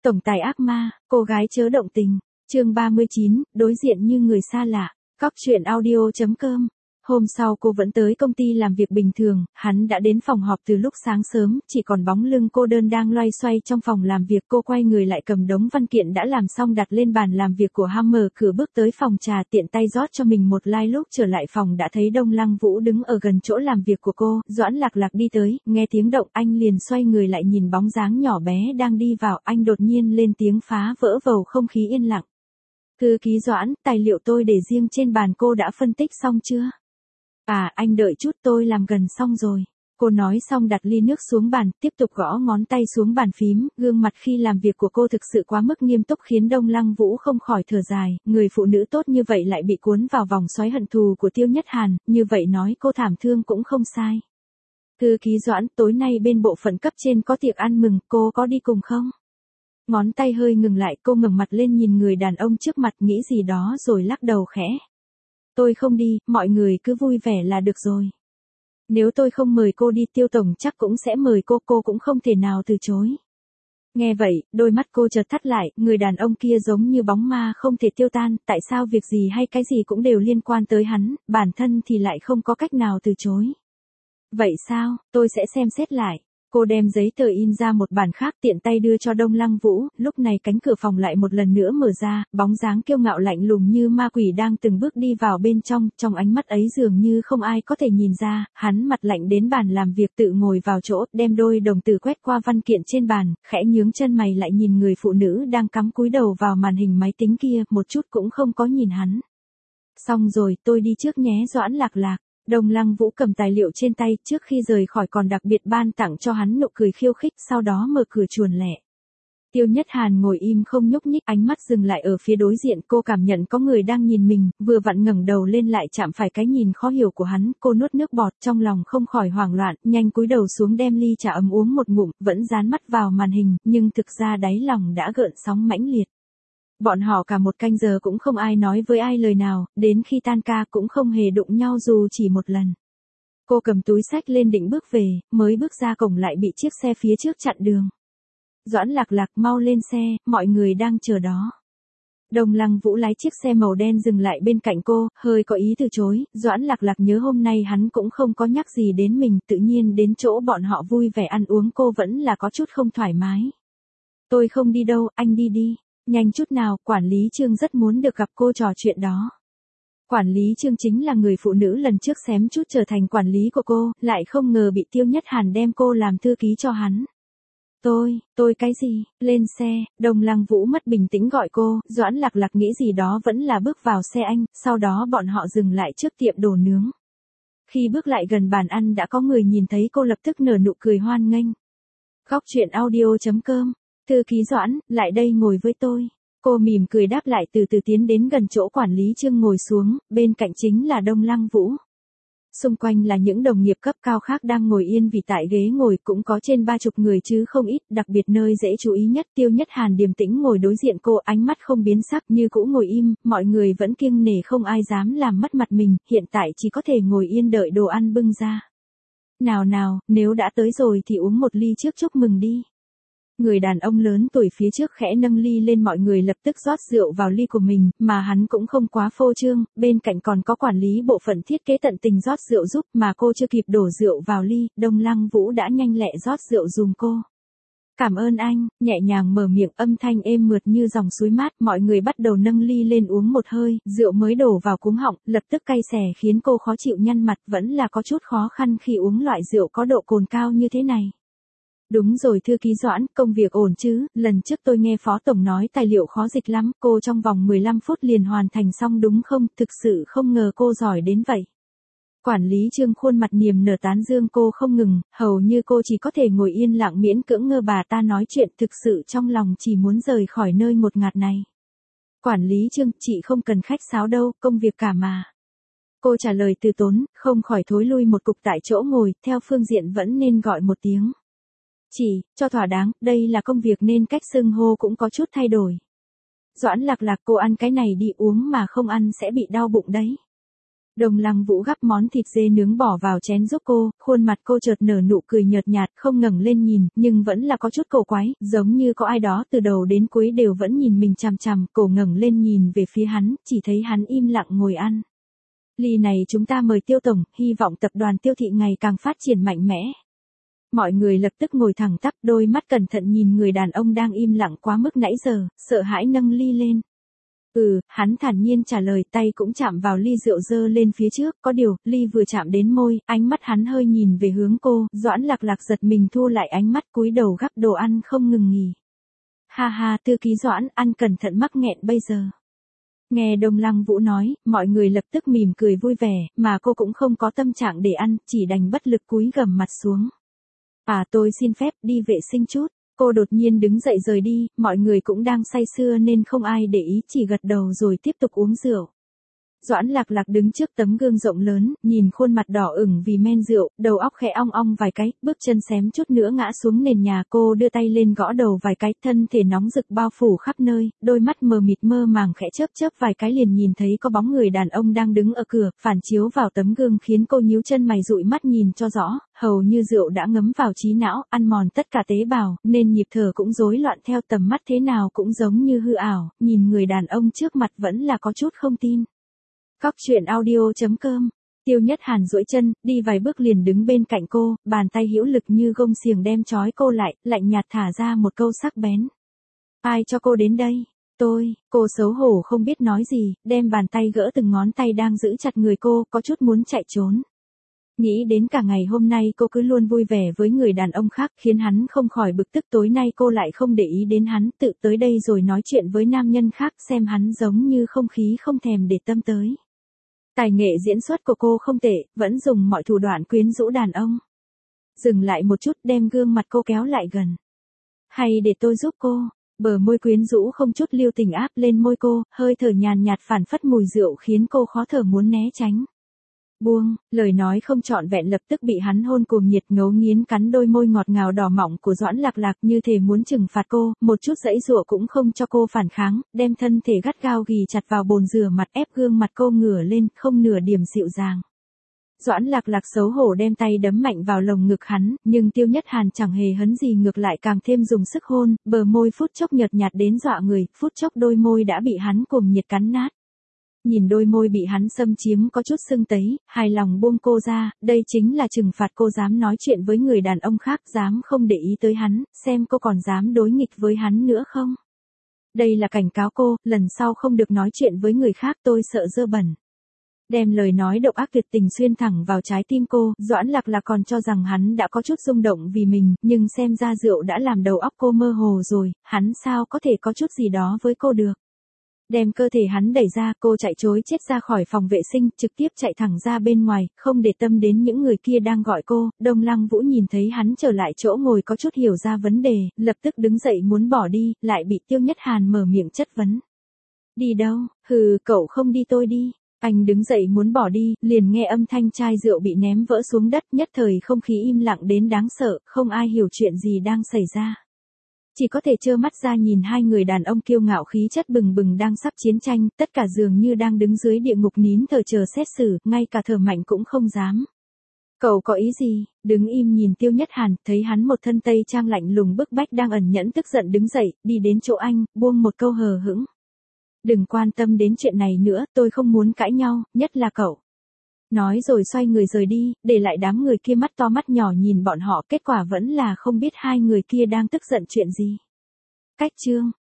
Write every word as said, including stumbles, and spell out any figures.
Tổng tài ác ma, cô gái chớ động tình. Chương ba mươi chín, đối diện như người xa lạ. Cóc truyện audio chấm com. Hôm sau cô vẫn tới công ty làm việc bình thường, hắn đã đến phòng họp từ lúc sáng sớm, chỉ còn bóng lưng cô đơn đang loay xoay trong phòng làm việc. Cô quay người lại cầm đống văn kiện đã làm xong đặt lên bàn làm việc của Hammer, cửa bước tới phòng trà tiện tay rót cho mình một ly. Lúc trở lại phòng đã thấy Đông Lăng Vũ đứng ở gần chỗ làm việc của cô. Doãn Lạc Lạc đi tới, nghe tiếng động anh liền xoay người lại nhìn bóng dáng nhỏ bé đang đi vào, anh đột nhiên lên tiếng phá vỡ bầu không khí yên lặng. Thư ký Doãn, tài liệu tôi để riêng trên bàn, cô đã phân tích xong chưa? À, anh đợi chút, tôi làm gần xong rồi. Cô nói xong đặt ly nước xuống bàn, tiếp tục gõ ngón tay xuống bàn phím. Gương mặt khi làm việc của cô thực sự quá mức nghiêm túc khiến Đông Lăng Vũ không khỏi thở dài. Người phụ nữ tốt như vậy lại bị cuốn vào vòng xoáy hận thù của Tiêu Nhất Hàn, như vậy nói cô thảm thương cũng không sai. Thư ký Doãn, tối nay bên bộ phận cấp trên có tiệc ăn mừng, cô có đi cùng không? Ngón tay hơi ngừng lại, cô ngẩng mặt lên nhìn người đàn ông trước mặt, nghĩ gì đó rồi lắc đầu khẽ. Tôi không đi, mọi người cứ vui vẻ là được rồi. Nếu tôi không mời cô đi, Tiêu tổng chắc cũng sẽ mời cô, cô cũng không thể nào từ chối. Nghe vậy, đôi mắt cô chợt thắt lại, người đàn ông kia giống như bóng ma không thể tiêu tan, tại sao việc gì hay cái gì cũng đều liên quan tới hắn, bản thân thì lại không có cách nào từ chối. Vậy sao, tôi sẽ xem xét lại. Cô đem giấy tờ in ra một bản khác tiện tay đưa cho Đông Lăng Vũ, lúc này cánh cửa phòng lại một lần nữa mở ra, bóng dáng kiêu ngạo lạnh lùng như ma quỷ đang từng bước đi vào bên trong, trong ánh mắt ấy dường như không ai có thể nhìn ra, hắn mặt lạnh đến bàn làm việc tự ngồi vào chỗ, đem đôi đồng tử quét qua văn kiện trên bàn, khẽ nhướng chân mày lại nhìn người phụ nữ đang cắm cúi đầu vào màn hình máy tính kia, một chút cũng không có nhìn hắn. Xong rồi, tôi đi trước nhé Doãn Lạc Lạc. Đông Lăng Vũ cầm tài liệu trên tay, trước khi rời khỏi còn đặc biệt ban tặng cho hắn nụ cười khiêu khích, sau đó mở cửa chuồn lẻ. Tiêu Nhất Hàn ngồi im không nhúc nhích, ánh mắt dừng lại ở phía đối diện, cô cảm nhận có người đang nhìn mình, vừa vặn ngẩng đầu lên lại chạm phải cái nhìn khó hiểu của hắn, cô nuốt nước bọt, trong lòng không khỏi hoảng loạn, nhanh cúi đầu xuống đem ly trà ấm uống một ngụm, vẫn dán mắt vào màn hình, nhưng thực ra đáy lòng đã gợn sóng mãnh liệt. Bọn họ cả một canh giờ cũng không ai nói với ai lời nào, đến khi tan ca cũng không hề đụng nhau dù chỉ một lần. Cô cầm túi xách lên định bước về, mới bước ra cổng lại bị chiếc xe phía trước chặn đường. Doãn Lạc Lạc, mau lên xe, mọi người đang chờ đó. Đông Lăng Vũ lái chiếc xe màu đen dừng lại bên cạnh cô, hơi có ý từ chối. Doãn Lạc Lạc nhớ hôm nay hắn cũng không có nhắc gì đến mình, tự nhiên đến chỗ bọn họ vui vẻ ăn uống cô vẫn là có chút không thoải mái. Tôi không đi đâu, anh đi đi. Nhanh chút nào, quản lý Trương rất muốn được gặp cô trò chuyện đó. Quản lý Trương chính là người phụ nữ lần trước xém chút trở thành quản lý của cô, lại không ngờ bị Tiêu Nhất Hàn đem cô làm thư ký cho hắn. Tôi, tôi cái gì, lên xe, Đông Lăng Vũ mất bình tĩnh gọi cô, Doãn Lạc Lạc nghĩ gì đó vẫn là bước vào xe anh, sau đó bọn họ dừng lại trước tiệm đồ nướng. Khi bước lại gần bàn ăn đã có người nhìn thấy cô lập tức nở nụ cười hoan nghênh. Cóc truyện audio chấm com. Thư ký Doãn, lại đây ngồi với tôi. Cô mỉm cười đáp lại từ từ tiến đến gần chỗ quản lý Trương ngồi xuống, bên cạnh chính là Đông Lăng Vũ. Xung quanh là những đồng nghiệp cấp cao khác đang ngồi yên vì tại ghế ngồi cũng có trên ba chục người chứ không ít, đặc biệt nơi dễ chú ý nhất Tiêu Nhất Hàn điềm tĩnh ngồi đối diện cô, ánh mắt không biến sắc như cũ ngồi im, mọi người vẫn kiêng nể không ai dám làm mất mặt mình, hiện tại chỉ có thể ngồi yên đợi đồ ăn bưng ra. Nào nào, nếu đã tới rồi thì uống một ly trước chúc mừng đi. Người đàn ông lớn tuổi phía trước khẽ nâng ly lên, mọi người lập tức rót rượu vào ly của mình, mà hắn cũng không quá phô trương, bên cạnh còn có quản lý bộ phận thiết kế tận tình rót rượu giúp, mà cô chưa kịp đổ rượu vào ly, Đông Lăng Vũ đã nhanh lẹ rót rượu dùm cô. Cảm ơn anh, nhẹ nhàng mở miệng, âm thanh êm mượt như dòng suối mát, mọi người bắt đầu nâng ly lên uống một hơi, rượu mới đổ vào cuống họng, lập tức cay xè khiến cô khó chịu nhăn mặt, vẫn là có chút khó khăn khi uống loại rượu có độ cồn cao như thế này. Đúng rồi thư ký Doãn, công việc ổn chứ, lần trước tôi nghe Phó Tổng nói tài liệu khó dịch lắm, cô trong vòng mười lăm phút liền hoàn thành xong đúng không, thực sự không ngờ cô giỏi đến vậy. Quản lý Trương khuôn mặt niềm nở tán dương cô không ngừng, hầu như cô chỉ có thể ngồi yên lặng miễn cưỡng ngơ bà ta nói chuyện, thực sự trong lòng chỉ muốn rời khỏi nơi ngột ngạt này. Quản lý Trương, chị không cần khách sáo đâu, công việc cả mà. Cô trả lời từ tốn, không khỏi thối lui một cục tại chỗ ngồi, theo phương diện vẫn nên gọi một tiếng. Chỉ, cho thỏa đáng, đây là công việc nên cách xưng hô cũng có chút thay đổi. Doãn Lạc Lạc, cô ăn cái này đi, uống mà không ăn sẽ bị đau bụng đấy. Đồng Lăng Vũ gắp món thịt dê nướng bỏ vào chén giúp cô, khuôn mặt cô chợt nở nụ cười nhợt nhạt, không ngẩng lên nhìn, nhưng vẫn là có chút cổ quái, giống như có ai đó từ đầu đến cuối đều vẫn nhìn mình chằm chằm, cổ ngẩng lên nhìn về phía hắn, chỉ thấy hắn im lặng ngồi ăn. Ly này chúng ta mời Tiêu tổng, hy vọng tập đoàn Tiêu thị ngày càng phát triển mạnh mẽ. Mọi người lập tức ngồi thẳng tắp, đôi mắt cẩn thận nhìn người đàn ông đang im lặng quá mức nãy giờ, sợ hãi nâng ly lên. Ừ, hắn thản nhiên trả lời, tay cũng chạm vào ly rượu dơ lên phía trước, có điều, ly vừa chạm đến môi, ánh mắt hắn hơi nhìn về hướng cô, Doãn Lạc Lạc giật mình thu lại ánh mắt cúi đầu gắp đồ ăn không ngừng nghỉ. Ha ha, thư ký Doãn, ăn cẩn thận mắc nghẹn bây giờ. Nghe Đông Lăng Vũ nói, mọi người lập tức mỉm cười vui vẻ, mà cô cũng không có tâm trạng để ăn, chỉ đành bất lực cúi gằm mặt xuống. À tôi xin phép đi vệ sinh chút. Cô đột nhiên đứng dậy rời đi, mọi người cũng đang say sưa nên không ai để ý, chỉ gật đầu rồi tiếp tục uống rượu. Doãn Lạc Lạc đứng trước tấm gương rộng lớn, nhìn khuôn mặt đỏ ửng vì men rượu, đầu óc khẽ ong ong vài cái, bước chân xém chút nữa ngã xuống nền nhà, cô đưa tay lên gõ đầu vài cái, thân thể nóng rực bao phủ khắp nơi, đôi mắt mờ mịt mơ màng khẽ chớp chớp vài cái liền nhìn thấy có bóng người đàn ông đang đứng ở cửa, phản chiếu vào tấm gương khiến cô nhíu chân mày dụi mắt nhìn cho rõ, hầu như rượu đã ngấm vào trí não, ăn mòn tất cả tế bào, nên nhịp thở cũng rối loạn theo, tầm mắt thế nào cũng giống như hư ảo, nhìn người đàn ông trước mặt vẫn là có chút không tin. Cóc truyện audio chấm com. Tiêu Nhất Hàn duỗi chân, đi vài bước liền đứng bên cạnh cô, bàn tay hữu lực như gông xiềng đem trói cô lại, lạnh nhạt thả ra một câu sắc bén. Ai cho cô đến đây? Tôi, cô xấu hổ không biết nói gì, đem bàn tay gỡ từng ngón tay đang giữ chặt người cô, có chút muốn chạy trốn. Nghĩ đến cả ngày hôm nay cô cứ luôn vui vẻ với người đàn ông khác khiến hắn không khỏi bực tức, tối nay cô lại không để ý đến hắn, tự tới đây rồi nói chuyện với nam nhân khác, xem hắn giống như không khí không thèm để tâm tới. Tài nghệ diễn xuất của cô không tệ, vẫn dùng mọi thủ đoạn quyến rũ đàn ông. Dừng lại một chút, đem gương mặt cô kéo lại gần. Hay để tôi giúp cô? Bờ môi quyến rũ không chút lưu tình áp lên môi cô, hơi thở nhàn nhạt phản phất mùi rượu khiến cô khó thở muốn né tránh. Buông, lời nói không trọn vẹn lập tức bị hắn hôn cuồng nhiệt, ngấu nghiến cắn đôi môi ngọt ngào đỏ mọng của Doãn Lạc Lạc như thể muốn trừng phạt cô, một chút giãy giụa cũng không cho cô phản kháng, đem thân thể gắt gao ghì chặt vào bồn rửa mặt, ép gương mặt cô ngửa lên, không nửa điểm dịu dàng. Doãn Lạc Lạc xấu hổ đem tay đấm mạnh vào lồng ngực hắn, nhưng Tiêu Nhất Hàn chẳng hề hấn gì, ngược lại càng thêm dùng sức hôn, bờ môi phút chốc nhợt nhạt đến dọa người, phút chốc đôi môi đã bị hắn cuồng nhiệt cắn nát. Nhìn đôi môi bị hắn xâm chiếm có chút sưng tấy, hài lòng buông cô ra, đây chính là trừng phạt cô dám nói chuyện với người đàn ông khác, dám không để ý tới hắn, xem cô còn dám đối nghịch với hắn nữa không. Đây là cảnh cáo cô, lần sau không được nói chuyện với người khác, tôi sợ dơ bẩn. Đem lời nói độc ác tuyệt tình xuyên thẳng vào trái tim cô, Doãn Lạc Lạc còn cho rằng hắn đã có chút rung động vì mình, nhưng xem ra rượu đã làm đầu óc cô mơ hồ rồi, hắn sao có thể có chút gì đó với cô được. Đem cơ thể hắn đẩy ra, cô chạy trối chết ra khỏi phòng vệ sinh, trực tiếp chạy thẳng ra bên ngoài, không để tâm đến những người kia đang gọi cô. Đông Lăng Vũ nhìn thấy hắn trở lại chỗ ngồi có chút hiểu ra vấn đề, lập tức đứng dậy muốn bỏ đi, lại bị Tiêu Nhất Hàn mở miệng chất vấn. Đi đâu? Hừ, cậu không đi tôi đi. Anh đứng dậy muốn bỏ đi, liền nghe âm thanh chai rượu bị ném vỡ xuống đất, nhất thời không khí im lặng đến đáng sợ, không ai hiểu chuyện gì đang xảy ra. Chỉ có thể trơ mắt ra nhìn hai người đàn ông kiêu ngạo khí chất bừng bừng đang sắp chiến tranh, tất cả dường như đang đứng dưới địa ngục nín thở chờ xét xử, ngay cả thở mạnh cũng không dám. Cậu có ý gì? Đứng im nhìn Tiêu Nhất Hàn, thấy hắn một thân tây trang lạnh lùng bức bách đang ẩn nhẫn tức giận đứng dậy, đi đến chỗ anh, buông một câu hờ hững. Đừng quan tâm đến chuyện này nữa, tôi không muốn cãi nhau, nhất là cậu. Nói rồi xoay người rời đi, để lại đám người kia mắt to mắt nhỏ nhìn bọn họ, kết quả vẫn là không biết hai người kia đang tức giận chuyện gì. Cách chương